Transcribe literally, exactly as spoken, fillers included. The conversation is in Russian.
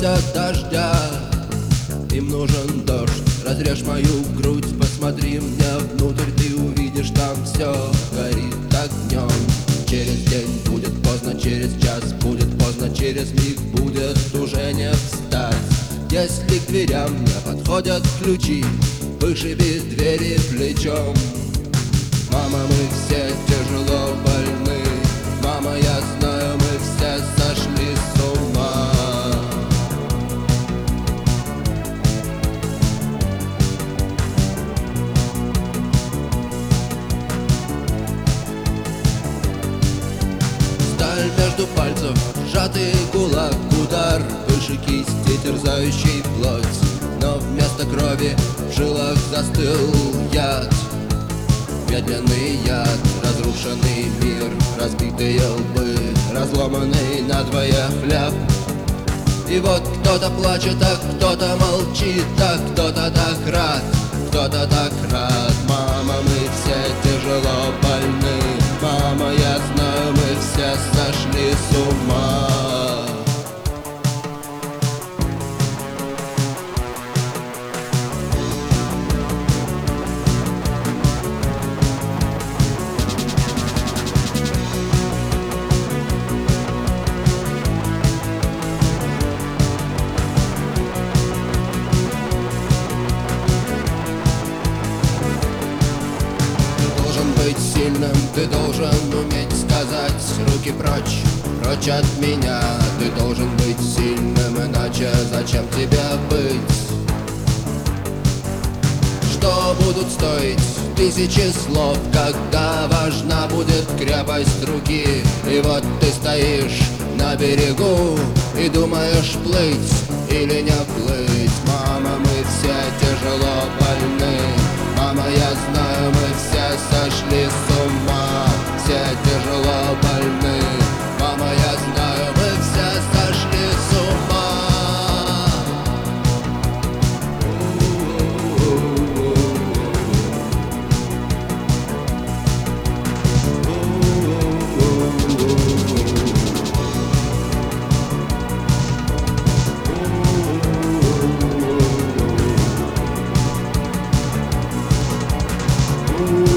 просят дождя. Им нужен дождь, разрежь мою грудь, посмотри мне внутрь, ты увидишь, там все горит огнем. Через день будет поздно, через час будет поздно, через миг будет уже не встать. Если к дверям не подходят ключи, вышиби двери плечом. Мама, мы все тяжело больны, мама, я знаю, мы все сошли с ума. Сталь между пальцев, сжатый кулак, удар выше кисти, терзающий плоть. Но вместо крови в жилах застыл яд. Медленный яд, разрушенный мир, разбитые лбы, разломанный надвое хлеб. И вот кто-то плачет, а кто-то молчит, а кто-то так рад, кто-то так рад. Мама, мы все тяжело больны, мама, я знаю, мы все сошли с ума. Быть сильным, ты должен уметь сказать: руки прочь, прочь от меня. Ты должен быть сильным, иначе зачем тебе быть? Что будут стоить тысячи слов, когда важна будет крепость руки? И вот ты стоишь на берегу и думаешь, плыть или не плыть. Мама, мы все тяжело больны, мама, я знаю, мы все сошли с ума. Все тяжело больны, мама, я знаю, мы все сошли с ума. Ooh.